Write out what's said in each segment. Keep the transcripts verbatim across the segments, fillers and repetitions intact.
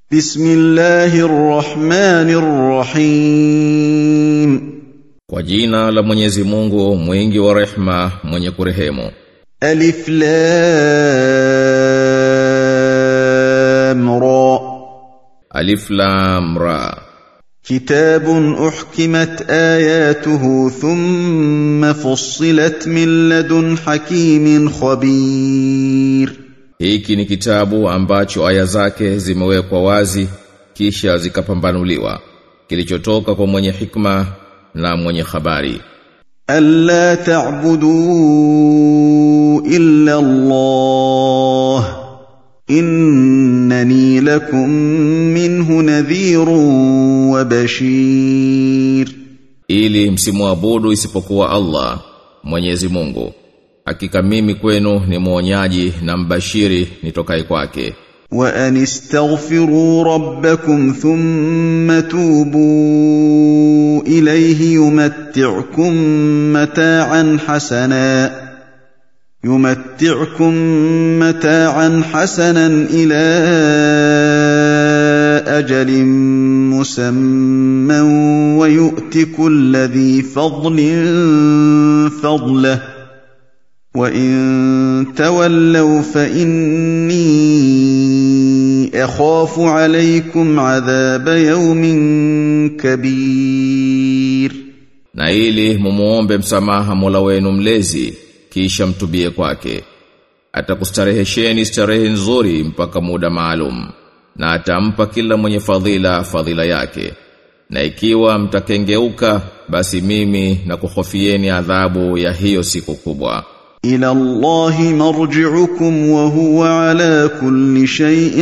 Bismillahir Rahmanir Rahim. Kwa jina la Mwenyezi Mungu mwingi wa rehema mwenye kurehemu. Alif Lam Ra. Alif Lam Ra. Kitabun uhkimat ayatuhu thumma fussilat min ladun hakimin khabir. Hiki ni kitabu ambacho aya zake zimewekwa wazi kisha zikapambanuliwa, kilichotoka kwa mwenye hikma na mwenye habari. Alla ta'budu illa Allah innani lakum minhu nadhirun wa bashir. Ili msimuabudu isipokuwa Allah, Mwenyezi Mungu. Hakika mimi kwenu ni mwonyaji na mbashiri nitokaye kwake. Wa anistaghfiru rabbakum thumma tubu ilayhi yumatti'ukum mata'an hasana yumatti'ukum mata'an hasanan ila ajalin musamman wa yu'ti kulli dhi fadlin fadlahu وَإِن تَوَلَّوْا فَإِنِّي أَخَافُ عَلَيْكُمْ عَذَابَ يَوْمٍ كَبِيرٍ. Na ili mumuombe msamaha Mola wenu mlezi kisha mtubie kwake, atakustarehesheni starehe nzuri mpaka muda maalum, na atampa kila mwenye fadhila fadhila yake. Na ikiwa mtakengeuka, basi mimi nakuhofieni adhabu ya hiyo siku kubwa. إلى الله مرجعكم وهو على كل شيء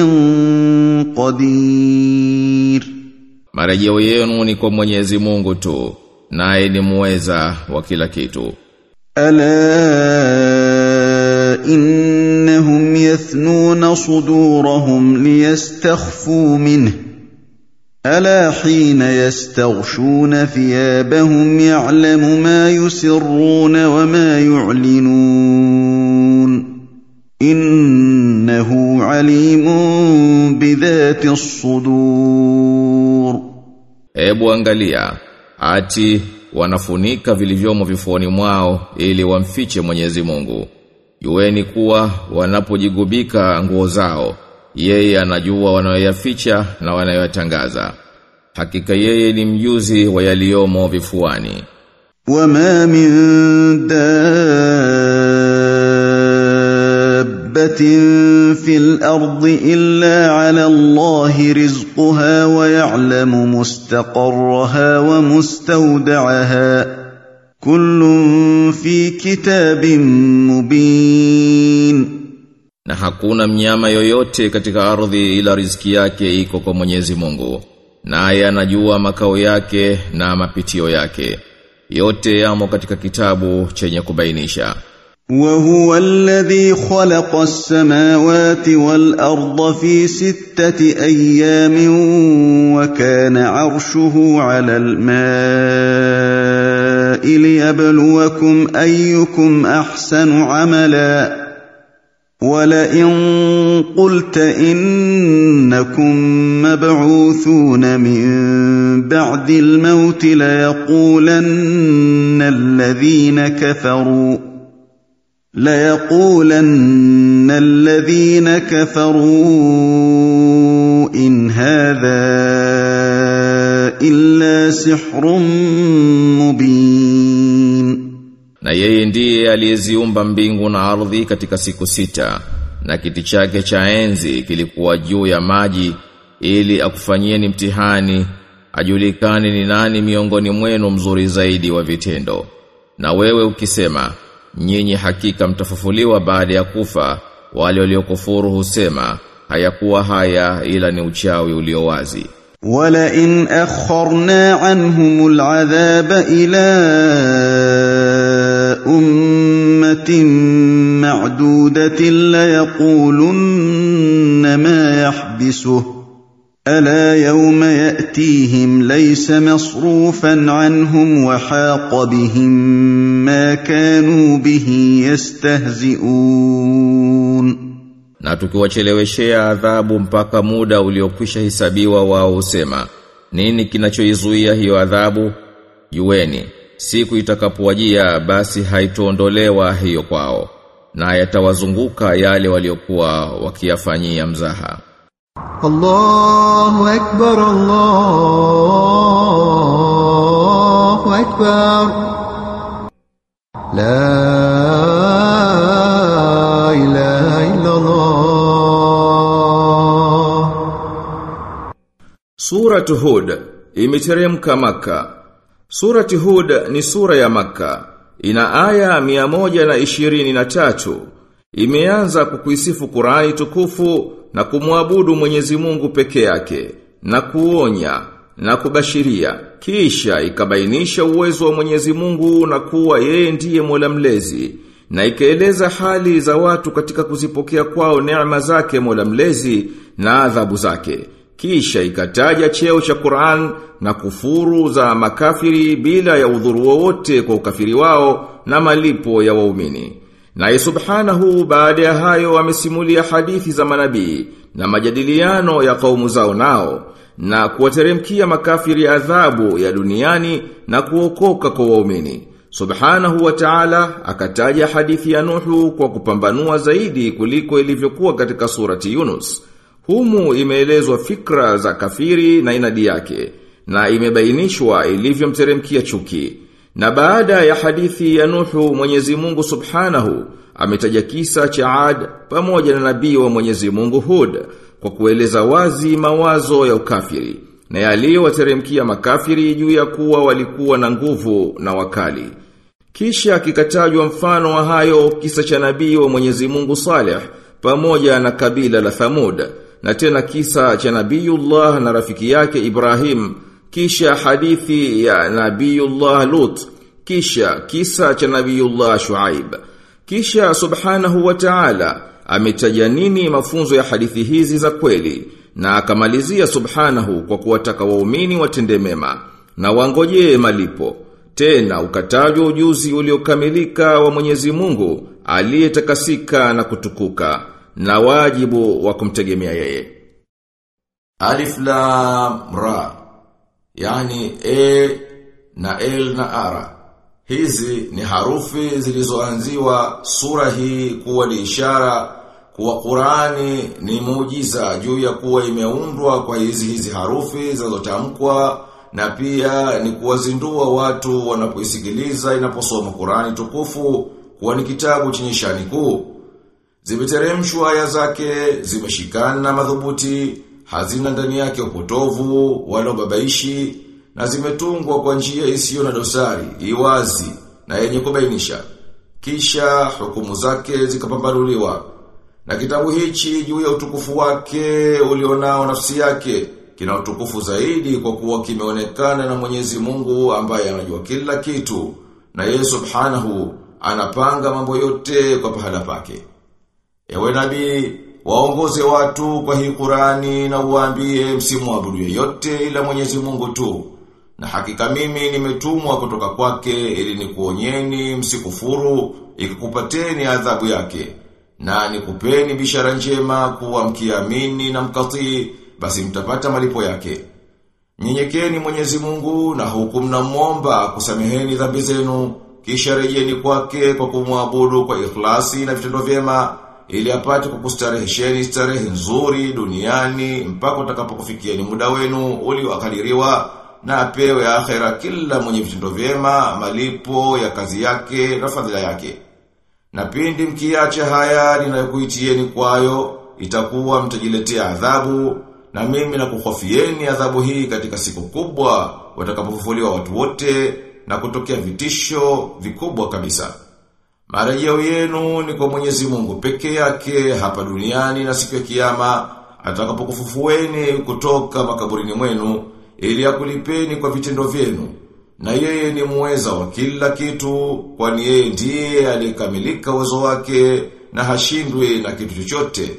قدير. Marejeo yenu ni kwa Mwenyezi Mungu tu, naye ni muweza wa kila kitu. Ala innahum yathnuna sudurahum liyastakhfu minhu ألا حين يستغشون ثيابهم يعلم ما يسرون وما يعلنون إنه عليم بذات الصدور. Ebu angalia, ati wanafunika vilivyomo vifuani mwao ili wamfiche Mwenyezi Mungu. Jueni kuwa wanapojigubika nguo zao, yeye anajua wanayoyaficha na wanayoyatangaza. Hakika yeye ni mjuzi wa yaliyomo vifuani. Wama min dabbatin fil ardi illa ala Allahi rizquha wa ya'lamu mustaqarraha wa mustawda'aha. Kullun fi kitabin mubin. Na hakuna mnyama yoyote katika ardhi ila riziki yake iko kwa Mwenyezi Mungu, naye anajua makao yake na mapitio yake. Yote yamo katika kitabu chenye kubainisha. Wa huwa alladhi khalaqa as-samawati wal arda fi sittati ayyamin wa kana 'arshuhu 'ala al-ma'i liyabluwakum ayyukum ahsanu 'amala. وَلَئِن قُلْتَ إِنَّكُمْ مَبْعُوثُونَ مِنْ بَعْدِ الْمَوْتِ لَيَقُولَنَّ الَّذِينَ كَفَرُوا لَيَقُولَنَّ الَّذِينَ كَفَرُوا إِنْ هَذَا إِلَّا سِحْرٌ مُبِينٌ. Na yeye ndiye aliyeziumba mbingu na ardhi katika siku sita, na kiti chake cha enzi kilikuwa juu ya maji, ili akufanyieni mtihani, ajulikane ni nani miongoni mwenu mzuri zaidi wa vitendo. Na wewe ukisema, nyinyi hakika mtafufuliwa baada ya kufa, wale waliokufuru husema, hayakuwa haya ila ni uchawi ulio wazi. وَلَئِنْ أَخَّرْنَا عَنْهُمُ الْعَذَابَ إِلَى أُمَّةٍ مَّعْدُودَةٍ لَّيَقُولُنَّ مَا يَحْبِسُهُ أَلَا يَوْمَ يَأْتِيهِمْ لَيْسَ مَصْرُوفًا عَنْهُمْ وَحَاقَ بِهِم مَّا كَانُوا بِهِ يَسْتَهْزِئُونَ. na tukiwacheleweshea adhabu mpaka muda uliokwisha hisabiwa, wao husema, nini kinachoizuia hiyo adhabu? Jueni, siku itakapowajia basi haitoondolewa hiyo kwao, na yatawazunguka yale waliokuwa wakiyafanyia mzaha. Allahu akbar, Allahu akbar, la ilaha illa Allah. Suratu Hud imeteremka Maka. Surati Hud ni sura ya Maka. Ina aya mia moja na ishirini na tatu. Imeanza kukuisifu Qur'ani tukufu na kumwabudu Mwenyezi Mungu peke yake, na kuonya na kubashiria. Kisha ikabainisha uwezo wa Mwenyezi Mungu na kuwa yeye ndiye Mola mlezi, na ikaeleza hali za watu katika kuzipokea kwao neema zake Mola mlezi na adhabu zake. Kisha ikataja cheo cha Qur'an na kufuru za makafiri bila ya udhuru wowote kwa ukafiri wao na malipo ya waumini. Na subhanahu baada ya hayo amesimulia hadithi za manabii na majadiliano ya kaumu zao nao, na kuwateremkia makafiri adhabu ya duniani na kuokoka kwa waumini. Subhanahu wa ta'ala akataja hadithi ya Nuhu kwa kupambanua zaidi kuliko ilivyokuwa katika surati Yunus. Humu imeelezwa fikra za kafiri na inadi yake, na imebainishwa ilivyomteremkia chuki. Na baada ya hadithi ya Nuhu, Mwenyezi Mungu Subhanahu ametaja kisa cha Ad pamoja na nabii wa Mwenyezi Mungu Hud kwa kueleza wazi mawazo ya ukafiri na yaliyowateremkia makafiri juu ya kuwa walikuwa na nguvu na wakali. Kisha kikatajwa mfano wa hayo kisa cha nabii wa Mwenyezi Mungu Saleh pamoja na kabila la Thamud, na tena kisa cha Nabiyullah na rafiki yake Ibrahim, kisha hadithi ya Nabiyullah Lut, kisha kisa cha Nabiyullah Shuaib. Kisha Subhanahu wa Ta'ala ametaja nini mafunzo ya hadithi hizi za kweli, na akamalizia Subhanahu kwa kuwataka waumini watende mema na wangojee malipo. Tena ukatajwa ujuzi uliokamilika wa Mwenyezi Mungu aliyetakasika na kutukuka, na wajibu wa kumtegemea yeye. Alif Lam Ra, yani E na L na Ara. Hizi ni harufi zilizoanziwa sura hii kuwa ni ishara kuwa Qur'ani ni muujiza juu ya kuwa imeundwa kwa hizi hizi harufi zinazotamkwa, na pia ni kuwazindua watu wanapoisikiliza inaposoma Qur'ani tukufu kuwa ni kitabu chenye shani kuu. Zimeteremshwa aya zake, zimeshikana madhubuti, hazina ndani yake upotovu wala babaishi, na zimetungwa kwa njia isiyo na dosari, iwazi na yenye kubainisha. Kisha hukumu zake zikapambanuliwa. Na kitabu hichi juu ya utukufu wake ulionao nafsi yake kina utukufu zaidi kwa kuwa kimeonekana na Mwenyezi Mungu ambaye anajua kila kitu, na yeye Subhanahu anapanga mambo yote kwa pahala pake. Ewe nabii, waongoze watu kwa hii Qur'ani na uwaambie msimwabudu yeyote ila Mwenyezi Mungu tu. Na hakika mimi nimetumwa kutoka kwake ili nikuonyeni msikufuru ikikupateni adhabu yake. Na nikupeni bishara njema kuwa mkiamini na mkatii basi mtapata malipo yake. Nyenyekeni Mwenyezi Mungu na huku mnamuomba kusameheni dhambi zenu, kisha rejeni kwake kwa kumwabudu kwa ikhlasi na vitendo vyema, ili apate kukustarehesheni starehe nzuri duniani mpaka utakapokufikieni muda wenu ulioakadiriwa, na apewe akhera kila mwenye vitendo vyema malipo ya kazi yake na fadhila yake. Na pindi mkiacha haya ninayokuitieni kwayo, itakuwa mtajiletea adhabu, na mimi nakuhofieni adhabu hii katika siku kubwa watakapofufuliwa watu wote na kutokea vitisho vikubwa kabisa. Marejeo yenu ni kwa Mwenyezi Mungu peke yake hapa duniani, na siku ya kiyama atakapokufufueni kutoka makaburini mwenu ili akulipeni kwa vitendo vyenu. Na yeye ni muweza wa kila kitu, kwani yeye ndiye aliyekamilika uwezo wake na hashindwi na kitu chochote.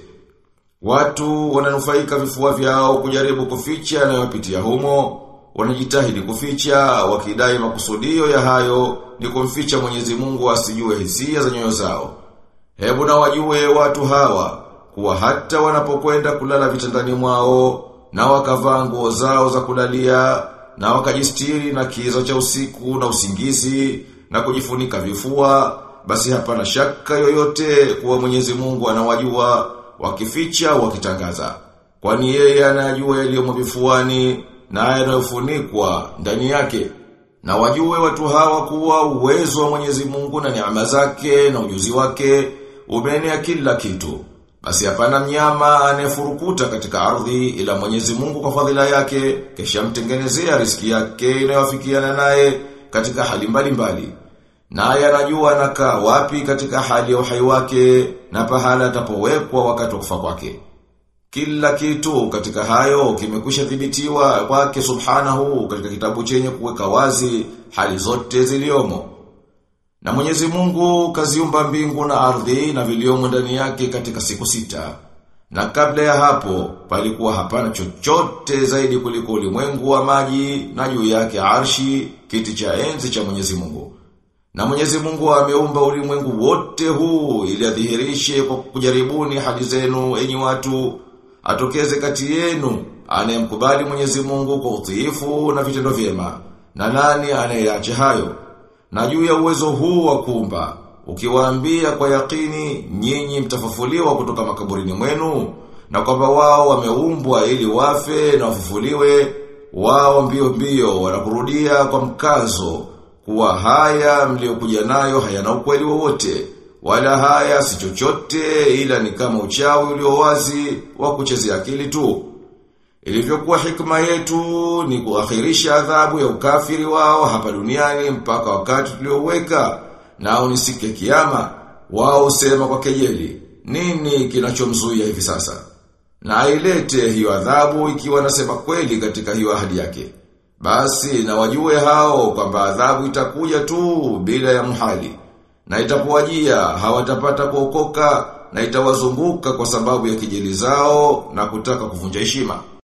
Watu wananufaika vifua vyao kujaribu kuficha na wapitia humo, wanajitahidi kuficha wakidai makusudio ya hayo ni kumficha Mwenyezi Mungu asijue hisia za nyoyo zao. Hebu na wajue watu hawa kuwa hata wanapokwenda kulala vitandani mwao na wakavaa nguo zao za kulalia na wakajistiri na kiza cha usiku na usingizi na kujifunika vifua, basi hapana shaka yoyote kuwa Mwenyezi Mungu anawajua wakificha wakitangaza. Kwani yeye anajua yaliyomo vifuani na yanayofunikwa ndani yake. Na wajue watu hawa kuwa uwezo wa Mwenyezi Mungu na neema zake na ujuzi wake umeenea kila kitu. Basi hapana mnyama anayefurukuta katika ardhi ila Mwenyezi Mungu kwa fadhila yake kisha mtengenezea riziki yake inayowafikiana naye katika hali mbalimbali. Naye anajua anakaa wapi katika hali ya uhai wake na pahala atapowekwa wakati wa kufa kwake. Kila kitu katika hayo kimekwisha thibitiwa kwake subhanahu katika kitabu chenye kuweka wazi hali zote ziliomo. Na Mwenyezi Mungu kaziumba mbingu na ardhi na viliomo ndani yake katika siku sita. Na kabla ya hapo palikuwa hapana chochote zaidi kuliko ulimwengu wa maji na juu yake arshi, kiti cha enzi cha Mwenyezi Mungu. Na Mwenyezi Mungu ameumba ulimwengu wote huu ili adhihirishe kwa kujaribuni hali zenu enyi watu, atokeze kati yenu anayemkubali Mwenyezi Mungu kwa utiifu na vitendo vyema, na nani anayeacha hayo. Na juu ya uwezo huu wa kuumba, ukiwaambia kwa yakini nyinyi mtafufuliwa kutoka makaburini mwenu, na kwamba wao wameumbwa ili wafe na wafufuliwe, wao mbio mbio wanakurudia kwa mkazo kuwa haya mliokuja nayo hayana ukweli wowote, wala haya si chochote ila ni kama uchawi ulio wazi wa kuchezea akili tu. Ilivyokuwa hikma yetu ni kuakhirisha adhabu ya ukafiri wao hapa duniani mpaka wakati tulioweka, nao ni siku ya kiyama. Wao usema kwa kejeli, nini kinachomzuia hivi sasa? Na ilete hiyo adhabu ikiwa nasema kweli katika hiyo ahadi yake. Basi na wajue hao kwamba adhabu itakuja tu bila ya muhali. Na itapowajia hawatapata kuokoka na itawazunguka kwa sababu ya kejeli zao na kutaka kuvunja heshima.